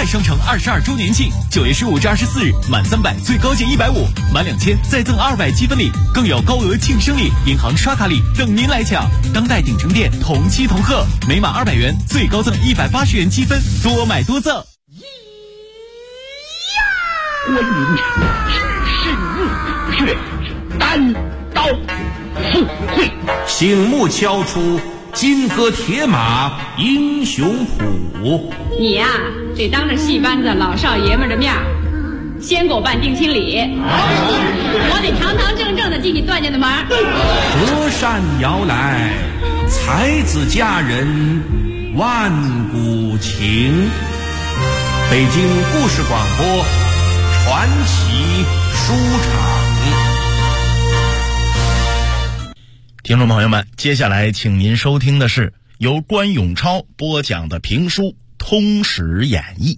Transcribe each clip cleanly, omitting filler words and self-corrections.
代商城22周年庆，9月15至24日，满300最高减150，满2000再赠200积分礼，更有高额庆生礼、银行刷卡礼等您来抢。当代鼎城店同期同贺，每满200元最高赠180元积分，多买多赠。 观音场只是入血，单刀赴会， 醒目敲出金戈铁马英雄谱。 你呀，得当着戏班子老少爷们的面先给我办定亲礼，我得堂堂正正的进你段家的门。 隔山摇来，才子佳人万古情。北京故事广播传奇书场。 听众朋友们，接下来请您收听的是由关永超播讲的评书《通史演义》。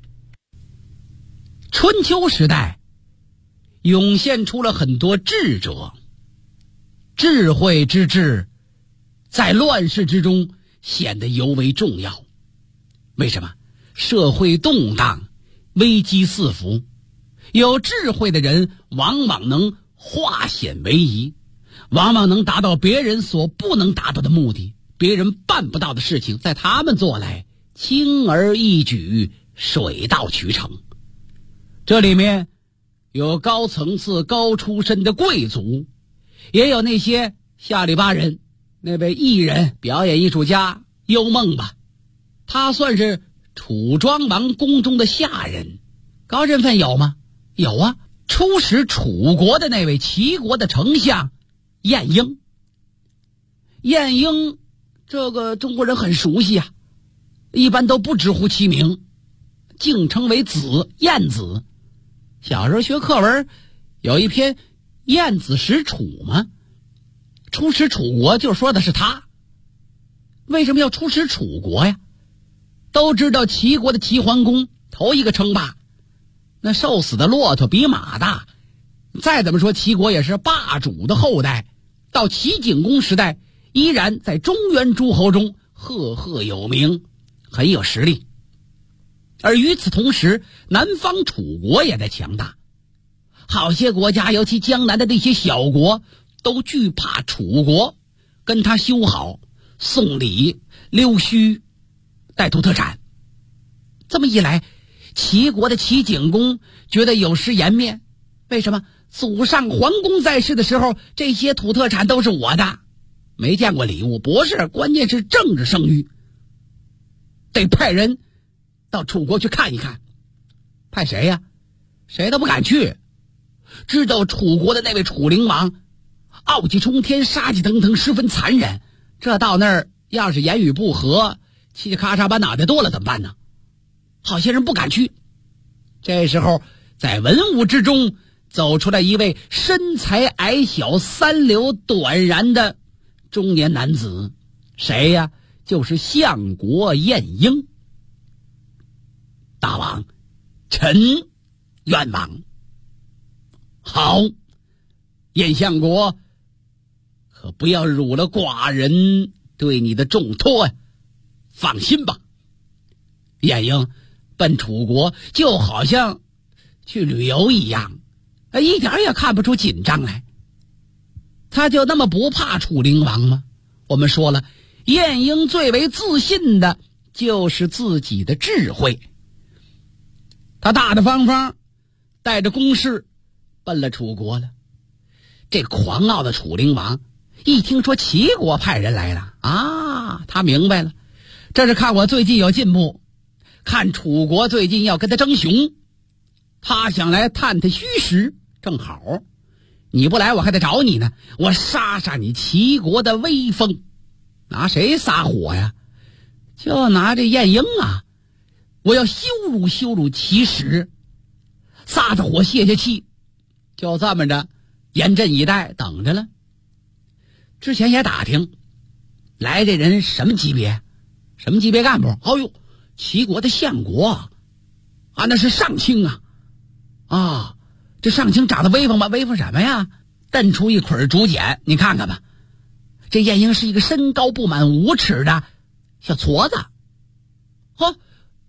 春秋时代涌现出了很多智者，智慧之治在乱世之中显得尤为重要。为什么？社会动荡，危机四伏，有智慧的人往往能化险为夷，往往能达到别人所不能达到的目的，别人办不到的事情，在他们做来轻而易举，水到渠成。这里面有高层次高出身的贵族，也有那些下里巴人。那位艺人表演艺术家幽梦吧，他算是楚庄王宫中的下人，高身份有吗？有啊，出使楚国的那位齐国的丞相晏婴。晏婴这个中国人很熟悉啊，一般都不直呼其名，竟称为子，晏子。小时候学课文有一篇晏子使楚嘛，出使楚国就说的是他。为什么要出使楚国呀？都知道齐国的齐桓公头一个称霸，那瘦死的骆驼比马大，再怎么说齐国也是霸主的后代，到齐景公时代依然在中原诸侯中赫赫有名，很有实力。而与此同时，南方楚国也在强大，好些国家，尤其江南的那些小国，都惧怕楚国，跟他修好，送礼溜须，带土特产。这么一来，齐国的齐景公觉得有失颜面。为什么？祖上桓公在世的时候，这些土特产都是我的，没见过礼物。不是，关键是政治声誉，得派人到楚国去看一看。派谁呀？谁都不敢去。知道楚国的那位楚灵王傲气冲天，杀气腾腾，十分残忍，这到那儿要是言语不合，嘁嘁咔嚓把脑袋剁了怎么办呢？好些人不敢去。这时候在文武之中走出来一位身材矮小，三绺短髯的中年男子。谁呀？就是相国晏婴。大王，臣愿往。好，晏相国，可不要辱了寡人对你的重托呀！放心吧。晏婴奔楚国就好像去旅游一样，一点也看不出紧张来。他就那么不怕楚灵王吗？我们说了，晏婴最为自信的就是自己的智慧。他大大方方带着公事奔了楚国了。这狂傲的楚灵王一听说齐国派人来了啊，他明白了，这是看我最近有进步，看楚国最近要跟他争雄，他想来探探虚实。正好你不来我还得找你呢，我杀杀你齐国的威风。拿谁撒火呀？就拿这晏婴啊，我要羞辱羞辱齐史，撒着火泄泄气。就这么着严阵以待，等着了。之前也打听来这人什么级别，什么级别干部。哦呦，齐国的相国啊，那是上卿啊，这上卿长得威风吧？威风什么呀？瞪出一捆竹简，你看看吧。这晏婴是一个身高不满5尺的小矬子。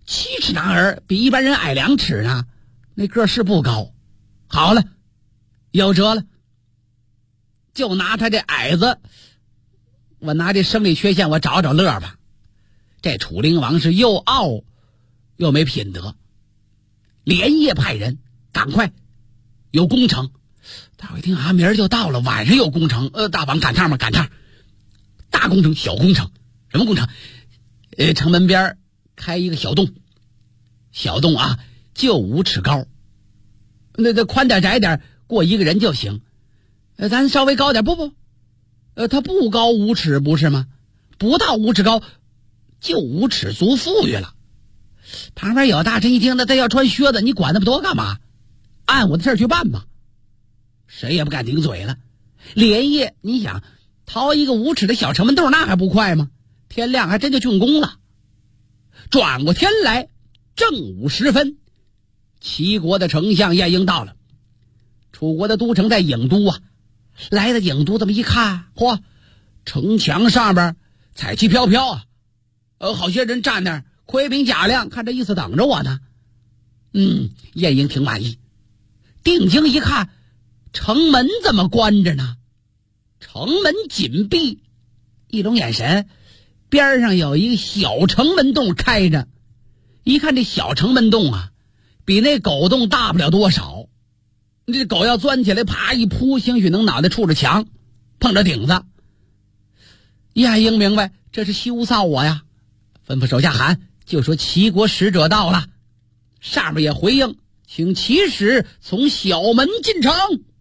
7尺男儿比一般人矮2尺呢，那个是不高。好了，有辙了，就拿他这矮子，我拿这生理缺陷我找找乐吧。这楚灵王是又傲又没品德，连夜派人赶快有工程。大伙一听啊，明儿就到了，晚上有工程，大王赶趟吗？赶趟。大工程小工程，什么工程？城门边开一个小洞，小洞啊就5尺高，那宽点窄点过一个人就行。咱稍微高点，不，它不高5尺不是吗？不到5尺高，就5尺足富裕了。旁边有大臣一听，那他要穿靴子，你管那么多干嘛？按我的事儿去办吧。谁也不敢顶嘴了。连夜你想掏一个5尺的小城门洞，那还不快吗？天亮还真就竣工了。转过天来，正午时分，齐国的丞相晏婴到了。楚国的都城在郢都啊，来到郢都这么一看，嚯，城墙上边彩旗飘飘啊，好些人站那儿盔兵甲亮，看这意思等着我呢。晏婴挺满意。定睛一看，城门怎么关着呢？城门紧闭，一拢眼神，边上有一个小城门洞开着。一看这小城门洞啊，比那狗洞大不了多少。这狗要钻起来，啪一扑，兴许能脑袋触着墙，碰着顶子。晏婴明白这是羞臊我呀，吩咐手下喊，就说齐国使者到了。上面也回应，请骑使从小门进城。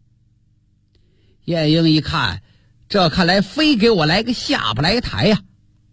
晏婴一看，这看来非给我来个下不来台呀！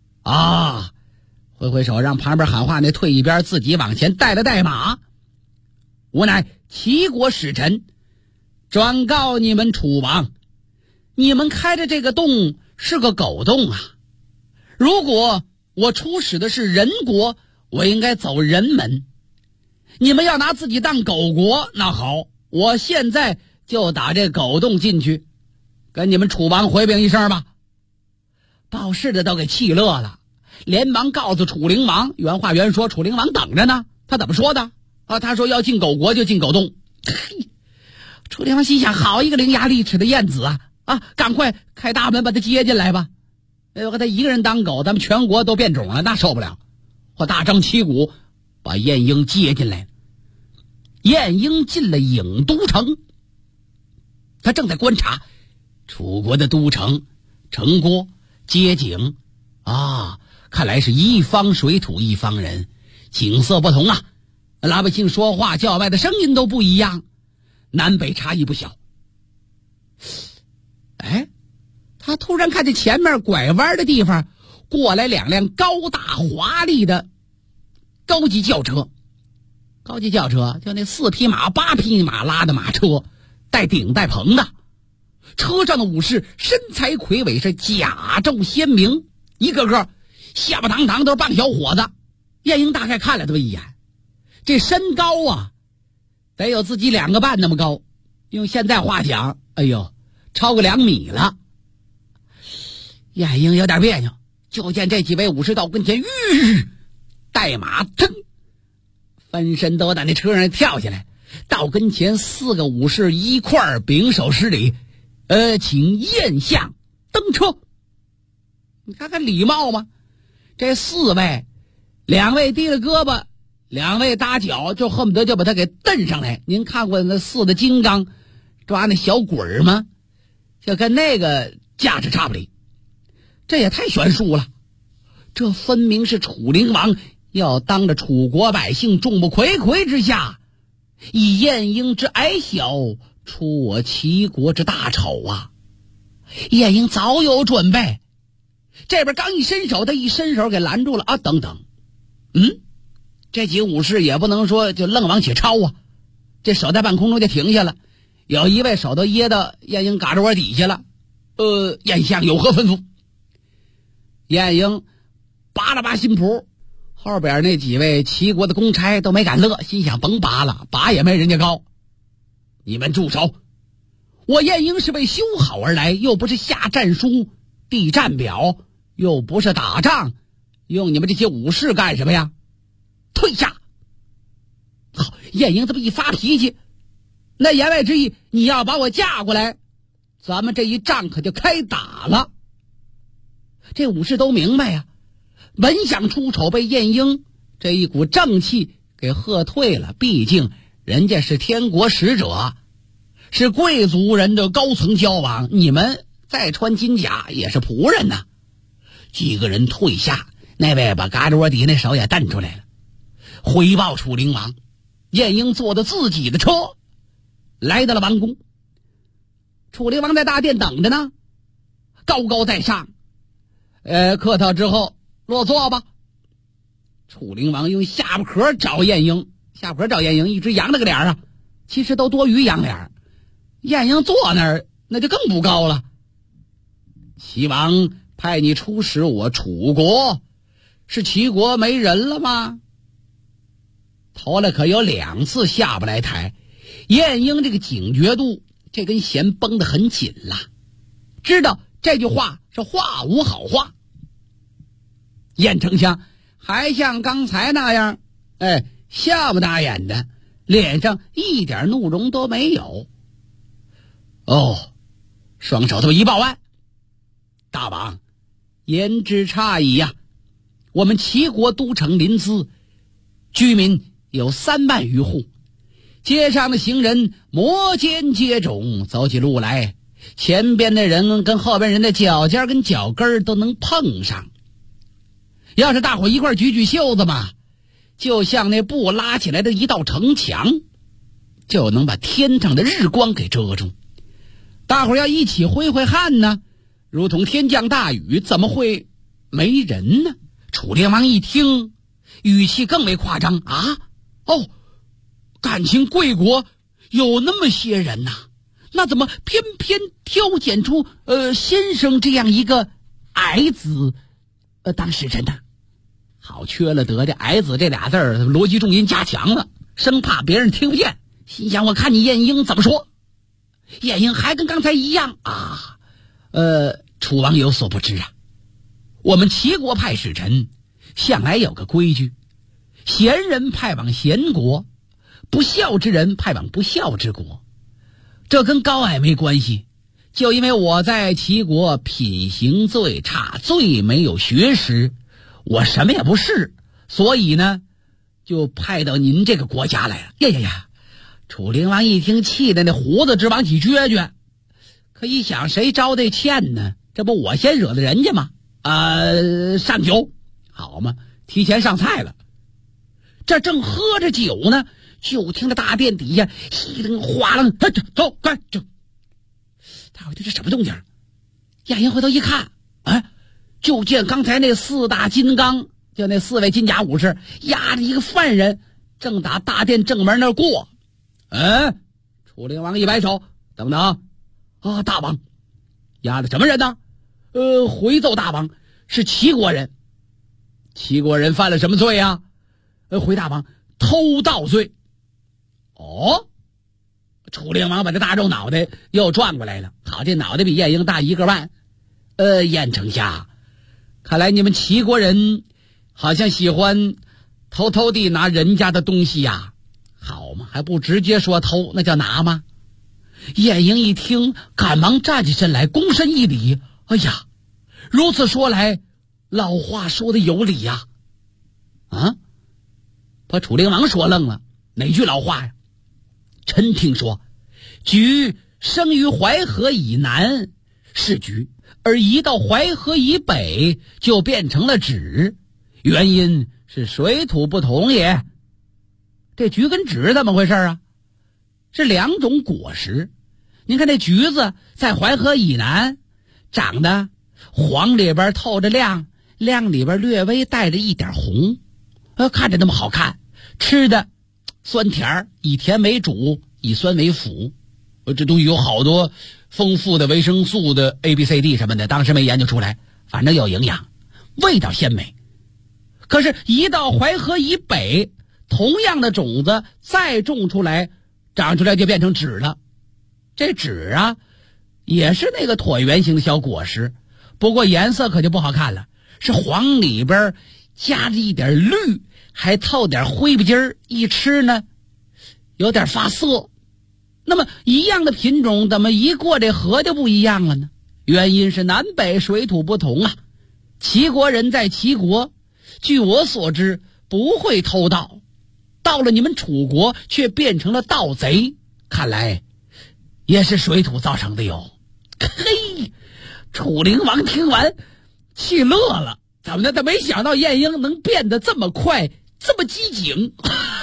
挥挥手让旁边喊话那退一边，自己往前带了带马。无奈齐国使臣转告你们楚王，你们开的这个洞是个狗洞啊！如果我出使的是人国，我应该走人门。你们要拿自己当狗国，那好，我现在就打这狗洞进去，跟你们楚王回禀一声吧。报事的都给气乐了，连忙告诉楚灵王，原话原说，楚灵王等着呢。他怎么说的啊？他说要进狗国就进狗洞。楚灵王心想，好一个伶牙俐齿的晏子啊！赶快开大门把他接进来吧。和他一个人当狗，咱们全国都变种了，那受不了。我大张旗鼓把晏婴接进来。晏婴进了郢都城，他正在观察楚国的都城城郭街景看来是一方水土一方人，景色不同啊，老百姓说话叫卖的声音都不一样，南北差异不小。他突然看见前面拐弯的地方过来2辆高大华丽的高级轿车。高级轿车就那4匹马8匹马拉的马车，带顶带棚的。车上的武士身材魁伟，是甲胄鲜明，一个个下巴堂堂，都是棒小伙子。晏婴大概看了这么一眼，这身高啊得有自己2个半那么高，用现在话讲，超过2米了。晏婴有点别扭，就见这几位武士到跟前，带马翻身都在那车上跳下来，到跟前4个武士一块秉手施礼，请晏相登车。你看看礼貌吗？这4位，2位低了胳膊，2位搭脚，就恨不得就把他给蹬上来。您看过那4的金刚抓那小鬼吗？就跟那个架势差不离。这也太悬殊了，这分明是楚灵王要当着楚国百姓众目睽睽之下，以晏婴之矮小出我齐国之大丑啊！晏婴早有准备，这边刚一伸手，他一伸手给拦住了啊！等等，这几个武士也不能说就愣往起抄啊，这手在半空中就停下了，有一位手都掖到晏婴嘎吱窝底下了。晏相有何吩咐？晏婴拔了拔新蹼，后边那几位齐国的公差都没敢乐，心想甭拔了，拔也没人家高。你们住手！我晏婴是为修好而来，又不是下战书递战表，又不是打仗，用你们这些武士干什么呀？嘡！ 退下。好，晏婴这么一发脾气，那言外之意，你要把我架过来，咱们这一仗可就开打了。这武士都明白呀，本想出丑，被晏婴这一股正气给喝退了。毕竟人家是天国使者，是贵族人的高层交往，你们再穿金甲也是仆人呐。几个人退下，那位把嘎吱窝底那手也蹬出来了，回报楚灵王。晏婴坐着自己的车来到了王宫，楚灵王在大殿等着呢，高高在上。客套之后落座吧。楚灵王用下巴壳找晏婴，一直扬了个脸啊，其实都多余扬脸。晏婴坐那儿那就更不高了。齐王派你出使我楚国，是齐国没人了吗？头来可有2次下不来台。晏婴这个警觉度这根弦绷得很紧了，知道这句话是话无好话。晏丞相还像刚才那样笑不打眼的，脸上一点怒容都没有。双手这么一抱腕，大王言之差矣呀。我们齐国都城临淄，居民有3万余户，街上的行人摩肩接踵，走起路来，前边的人跟后边人的脚尖跟脚跟都能碰上。要是大伙一块举举袖子嘛，就像那布拉起来的一道城墙，就能把天上的日光给遮住。大伙要一起挥挥汗呢，如同天降大雨，怎么会没人呢？楚灵王一听，语气更为夸张啊！感情贵国有那么些人呐，那怎么偏偏挑拣出先生这样一个矮子当使臣呢？好，缺了德的矮子这俩字儿逻辑重音加强了，生怕别人听不见。心想我看你晏婴怎么说。晏婴还跟刚才一样啊。楚王有所不知啊，我们齐国派使臣向来有个规矩，贤人派往贤国，不孝之人派往不孝之国。这跟高矮没关系，就因为我在齐国品行最差，最没有学识，我什么也不是，所以呢就派到您这个国家来了。呀，楚灵王一听，气得那胡子直往起撅，可一想谁招这欠呢？这不我先惹的人家吗？上酒好嘛，提前上菜了。这正喝着酒呢，就听着大殿底下一声哗啷，走，快走！大伙这是什么动静？晏婴回头一看，就见刚才那4大金刚，就那4位金甲武士押着一个犯人，正打大殿正门那儿过。楚灵王一摆手，等等啊，大王，押的什么人呢？回奏大王，是齐国人。齐国人犯了什么罪啊？回大王，偷盗罪。楚灵王把这大肉脑袋又转过来了。好，这脑袋比晏婴大1个半。晏丞相，看来你们齐国人好像喜欢偷偷地拿人家的东西呀。好嘛，还不直接说偷，那叫拿吗？晏婴一听，赶忙站起身来，躬身一礼。哎呀，如此说来，老话说的有理呀。把楚灵王说愣了。哪句老话呀？臣听说，橘生于淮河以南是橘，而移到淮河以北就变成了枳，原因是水土不同也。这橘跟枳怎么回事啊？是2种果实。您看这橘子在淮河以南长得黄里边透着亮，亮里边略微带着一点红，看着那么好看，吃的酸甜，以甜为主，以酸为辅。这东西有好多丰富的维生素的 ABCD 什么的，当时没研究出来，反正有营养，味道鲜美。可是移到淮河以北，同样的种子再种出来，长出来就变成枳了。这枳啊也是那个椭圆形的小果实，不过颜色可就不好看了，是黄里边加着一点绿， 还透点灰不筋儿，一吃呢有点发涩。那么一样的品种，怎么一过这河就不一样了呢？原因是南北水土不同啊。齐国人在齐国，据我所知不会偷盗，到了你们楚国却变成了盗贼，看来也是水土造成的哟。嘿，楚灵王听完气乐了，怎么的？他没想到晏婴能变得这么快，这么机警。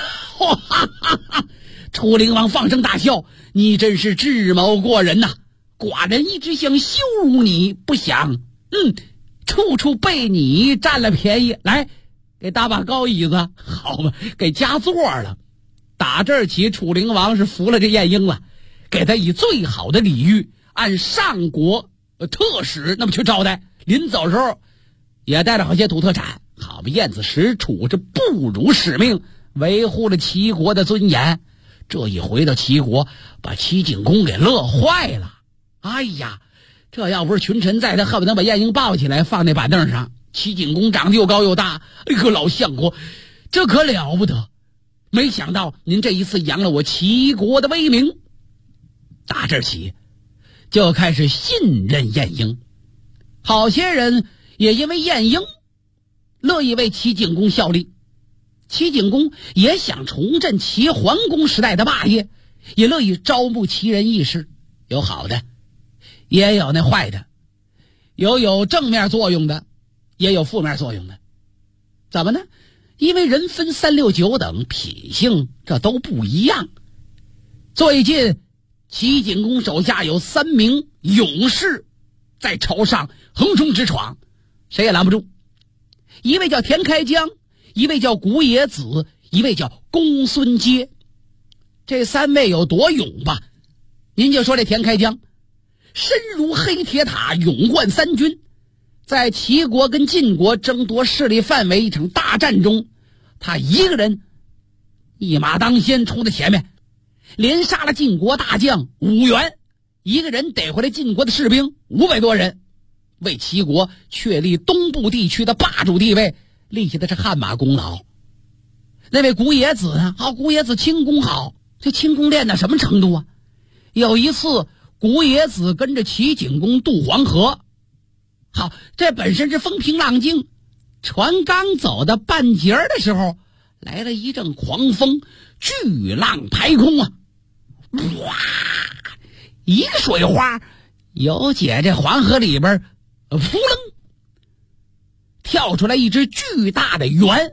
楚灵王放声大笑：“你真是智谋过人呐！寡人一直想羞辱你，不想，处处被你占了便宜。来，给搭把高椅子，好吧，给加座了。”打这儿起，楚灵王是服了这晏婴了，给他以最好的礼遇，按上国特使那么去招待。临走时候也带了好些土特产。好吧，晏子使楚这不辱使命，维护了齐国的尊严。这一回到齐国，把齐景公给乐坏了。哎呀，这要不是群臣在，他恨不得把晏婴抱起来放那板凳上。齐景公长得又高又大，哎呦，老相公，这可了不得！没想到您这一次扬了我齐国的威名。打这儿起，就开始信任晏婴。好些人也因为晏婴乐意为齐景公效力。齐景公也想重振齐桓公时代的霸业，也乐意招募齐人议事，有好的，也有那坏的，有正面作用的，也有负面作用的。怎么呢？因为人分3、6、9等，品性这都不一样。最近齐景公手下有3名勇士在朝上横冲直闯，谁也拦不住。一位叫田开疆，一位叫古冶子，一位叫公孙接。这3位有多勇吧？您就说这田开疆，身如黑铁塔，勇冠3军，在齐国跟晋国争夺势力范围一场大战中，他一个人一马当先冲在前面，连杀了晋国大将5员，一个人逮回来晋国的士兵500多人，为齐国确立东部地区的霸主地位立下的是汗马功劳。那位古冶子呢？古冶子轻功好，这轻功练到什么程度啊？有一次古冶子跟着齐景公渡黄河，这本身是风平浪静，船刚走到半截的时候，来了一阵狂风，巨浪排空啊！哇，一个水花有姐这黄河里边扑棱跳出来一只巨大的猿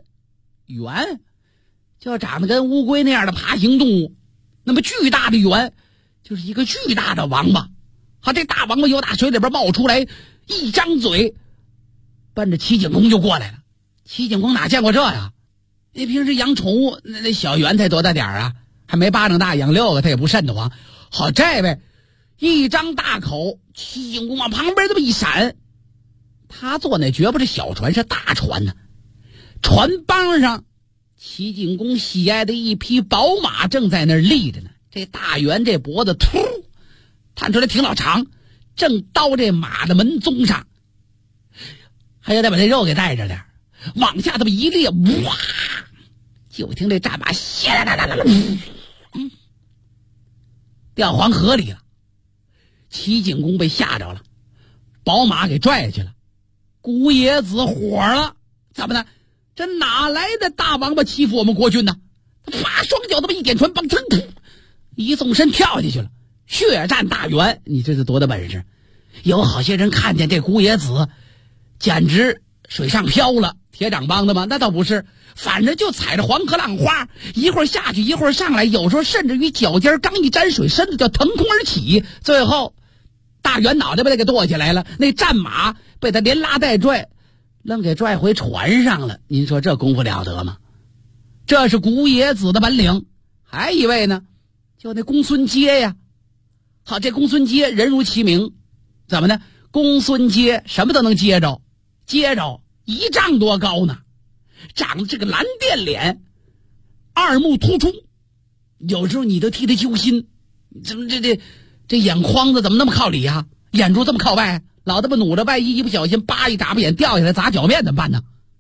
就长得跟乌龟那样的爬行动物。那么巨大的猿就是一个巨大的王八，这大王八由大水里边冒出来，一张嘴奔着齐景公就过来了。齐景公哪见过这呀？你平时养宠物那小猿才多大点啊，还没巴掌大，养6个他也不瘆得慌。这位一张大口，齐景公往旁边这么一闪，他坐那绝不是小船，是大船呢。船帮上齐景公喜爱的一匹宝马正在那儿立着呢。这大猿这脖子突探出来挺老长，正刀这马的门鬃上，还有得把这肉给带着点，往下这么一列，哇！就听这战马掉黄河里了。齐景公被吓着了，宝马给拽下去了。古冶子火了，怎么呢？这哪来的大王八欺负我们国君呢？他啪双脚这么一点船，砰噌一纵身跳下去了，血战大猿。你这是多大本事？有好些人看见这古冶子简直水上漂了，铁掌帮的吗？那倒不是，反正就踩着黄河浪花，一会儿下去一会儿上来，有时候甚至于脚尖刚一沾水，身子就腾空而起，最后大猿脑袋被他给剁下来了，那战马被他连拉带拽愣给拽回船上了。您说这功夫了得吗？这是古冶子的本领。还一位呢，就那公孙接呀。这公孙接人如其名，怎么呢？公孙接什么都能接着，1丈多高呢，长得这个蓝靛脸，二目突出，有时候你都替他揪心，怎么这眼眶子怎么那么靠里啊？眼珠这么靠外，老这么努着，万一一不小心扒一眨巴眼掉下来砸脚面怎么办呢？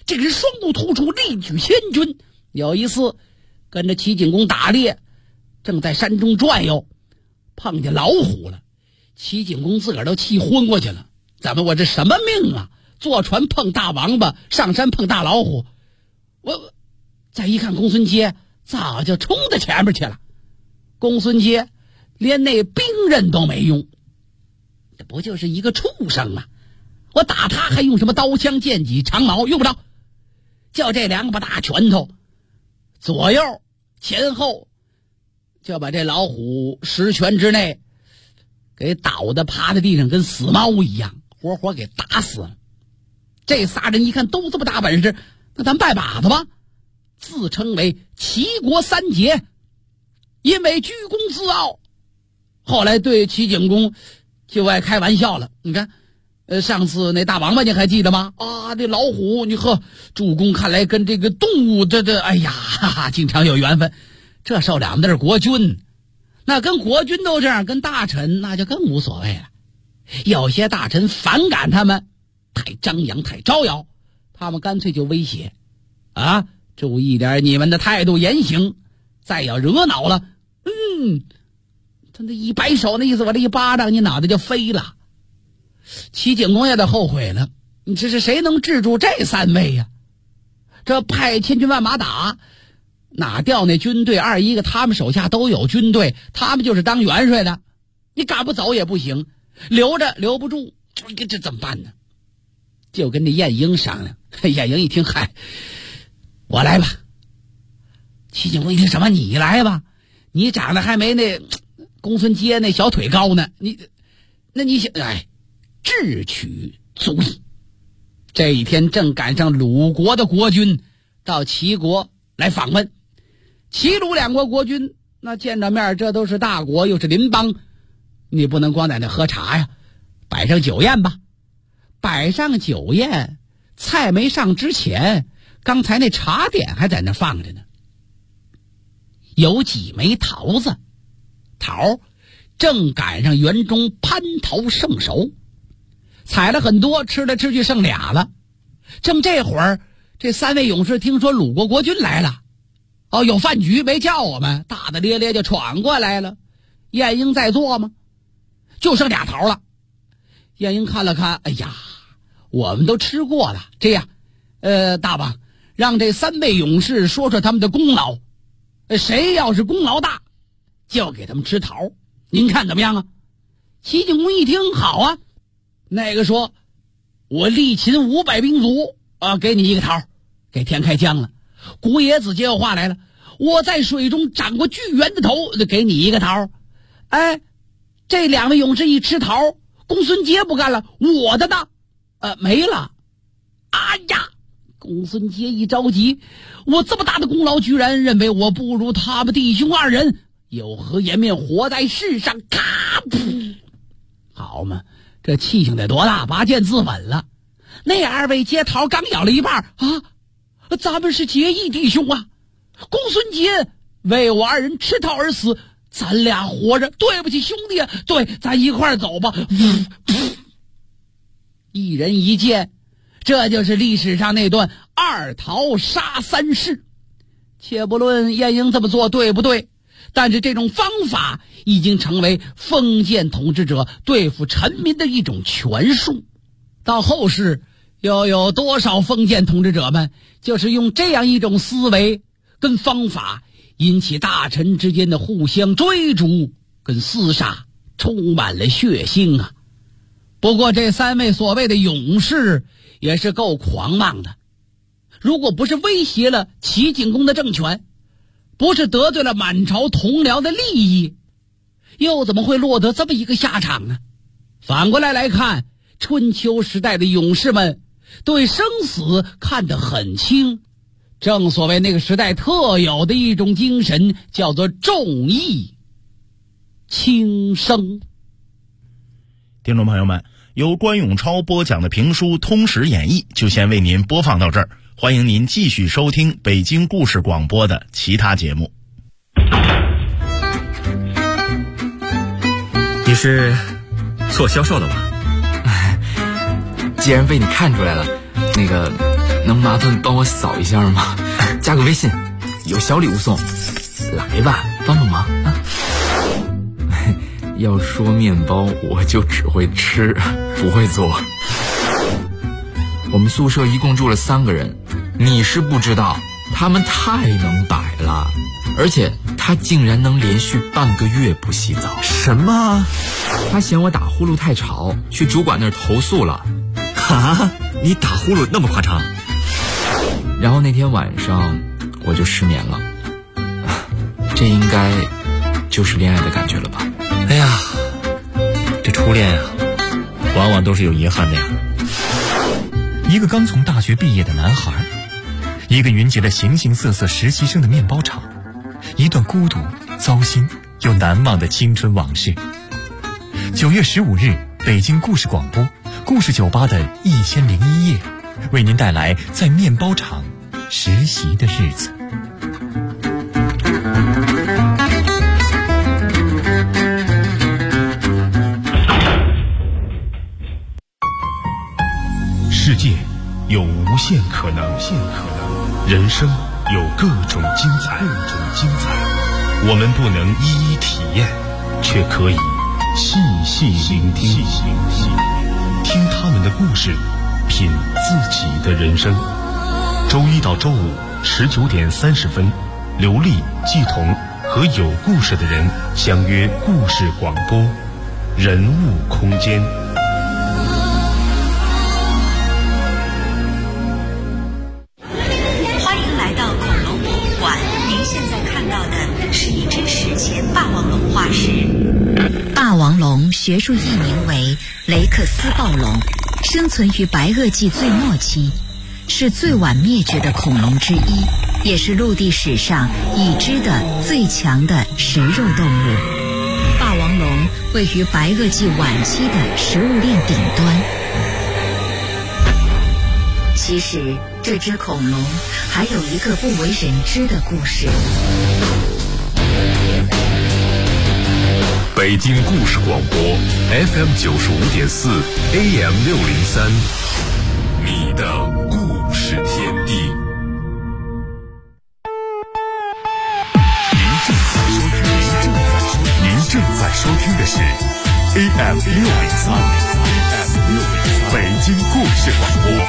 这个人双目突出，力举千钧。有一次跟着齐景公打猎，正在山中转悠，碰见老虎了。齐景公自个儿都气昏过去了，怎么我这什么命啊？坐船碰大王八，上山碰大老虎。我再一看公孙捷早就冲到前面去了。公孙捷连那兵刃都没用，这不就是一个畜生吗？我打他还用什么刀枪剑戟长矛？用不着，就这2把大拳头，左右前后就把这老虎10拳之内给倒的趴在地上，跟死猫一样，活活给打死了。这仨人一看都这么大本事，那咱拜把子吧，自称为齐国三杰，因为居功自傲，后来对齐景公就爱开玩笑了。你看上次那大王八你还记得吗？啊，那老虎，你呵，主公看来跟这个动物哎呀，哈哈，经常有缘分。这受了那是国君，那跟国君都这样，跟大臣那就更无所谓了。有些大臣反感他们太张扬太招摇，他们干脆就威胁啊，注意点你们的态度言行，再要惹恼了，他那一摆手，那意思我这一巴掌你脑袋就飞了。齐景公也得后悔了，你这是谁能制住这3位呀？这派千军万马打，哪调那军队？2一个他们手下都有军队，他们就是当元帅的，你赶不走也不行，留着留不住，这怎么办呢？就跟这晏婴商量。晏婴一听，嗨，我来吧。齐景公一听，什么你来吧？你长得还没那公孙捷那小腿高呢，你想，智取足矣。这一天正赶上鲁国的国君到齐国来访问，齐鲁2国国君那见着面，这都是大国，又是邻邦，你不能光在那喝茶呀，摆上酒宴吧。摆上酒宴，菜没上之前，刚才那茶点还在那放着呢。有几枚桃子，桃正赶上园中蟠桃盛熟，采了很多，吃来吃去剩俩了。正这会儿，这3位勇士听说鲁国国君来了，有饭局没叫我们，大大咧咧就闯过来了。晏婴在座吗？就剩俩桃了。晏婴看了看，哎呀，我们都吃过了。这样，大王让这3位勇士说说他们的功劳，谁要是功劳大，就给他们吃桃。您看怎么样啊？齐景公一听，好啊。那个说，我力擒500兵卒啊，给你1个桃，给填开江了。古冶子接话来了，我在水中斩过巨猿的头，给你1个桃。这2位勇士一吃桃，公孙捷不干了，我的呢？没了。哎呀，公孙捷一着急，我这么大的功劳，居然认为我不如他们弟兄2人，有何颜面活在世上？咔噗！好嘛，这气性得多大，拔剑自刎了。那2位接桃刚咬了一半啊，咱们是结义弟兄啊！公孙捷为我2人吃桃而死，咱俩活着，对不起兄弟啊！对，咱一块儿走吧。一人一剑，这就是历史上那段2桃杀3士。且不论晏婴这么做对不对，但是这种方法已经成为封建统治者对付臣民的一种权术。到后世，又有多少封建统治者们就是用这样一种思维跟方法，引起大臣之间的互相追逐跟厮杀，充满了血腥啊！不过这3位所谓的勇士也是够狂妄的，如果不是威胁了齐景公的政权，不是得罪了满朝同僚的利益，又怎么会落得这么一个下场呢？反过来看，春秋时代的勇士们对生死看得很轻，正所谓那个时代特有的一种精神，叫做重义轻生。 听众朋友们，由关永超播讲的评书《通史演义》就先为您播放到这儿，欢迎您继续收听北京故事广播的其他节目。 你是做销售的吧？ 既然被你看出来了，那个能麻烦帮我扫一下吗？加个微信，有小礼物送，来吧，帮帮忙啊！要说面包，我就只会吃，不会做。我们宿舍一共住了3个人，你是不知道，他们太能摆了，而且他竟然能连续半个月不洗澡。 什么？ 他嫌我打呼噜太吵，去主管那儿投诉了。 啊？你打呼噜那么夸张？ 然后那天晚上我就失眠了，这应该就是恋爱的感觉了吧？ 哎呀，这初恋啊，往往都是有遗憾的呀。一个刚从大学毕业的男孩，一个云集了形形色色实习生的面包厂，一段孤独、糟心又难忘的青春往事。9月15日，北京故事广播故事酒吧的1001夜，为您带来在面包厂实习的日子。 世界有无限可能，人生有各种精彩。我们不能一一体验，却可以细细聆听，听他们的故事，品自己的人生。周一到周五19点30分，刘丽、季彤和有故事的人相约故事广播，人物空间。 欢迎来到恐龙博物馆，您现在看到的是一只史前霸王龙化石。霸王龙学术译名为雷克斯暴龙，生存于白垩纪最末期，是最晚灭绝的恐龙之一，也是陆地史上已知的最强的食肉动物。霸王龙位于白垩纪晚期的食物链顶端。其实这只恐龙还有一个不为人知的故事。 北京故事广播 FM 95.4 AM 603，你的故事天地。您正在收听的是 AM 603，北京故事广播。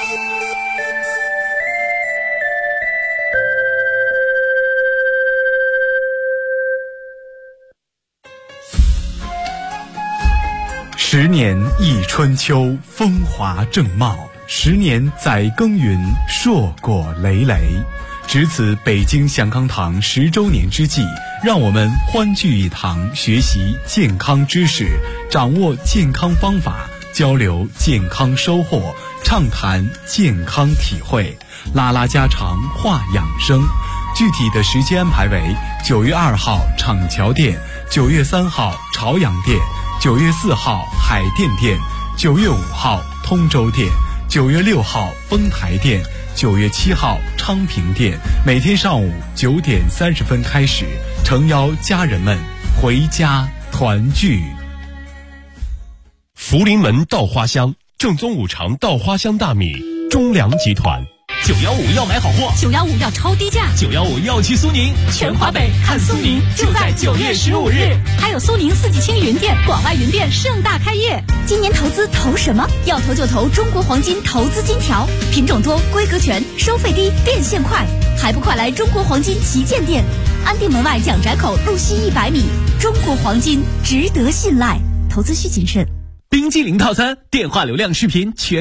10年一春秋，风华正茂；10年载耕耘，硕果累累。值此北京祥康堂10周年之际，让我们欢聚一堂，学习健康知识，掌握健康方法，交流健康收获，畅谈健康体会，拉拉家常，话养生。具体的时间安排为9月2号厂桥店，9月3号朝阳店，9月4号海淀店，9月5号通州店，9月6号丰台店，9月7号昌平店。每天上午9点30分开始，诚邀家人们回家团聚。 福临门稻花香，正宗五常稻花香大米，中粮集团。 915要买好货 ，915要超低价 ，915要去苏宁， 全华北看苏宁就在9月15日。还有苏宁四季青云店、广外云店盛大开业。今年投资投什么？要投就投中国黄金投资金条，品种多，规格全，收费低，变现快，还不快来中国黄金旗舰店，安定门外蒋宅口路西100米。中国黄金值得信赖，投资需谨慎。 冰激凌套餐，电话流量视频全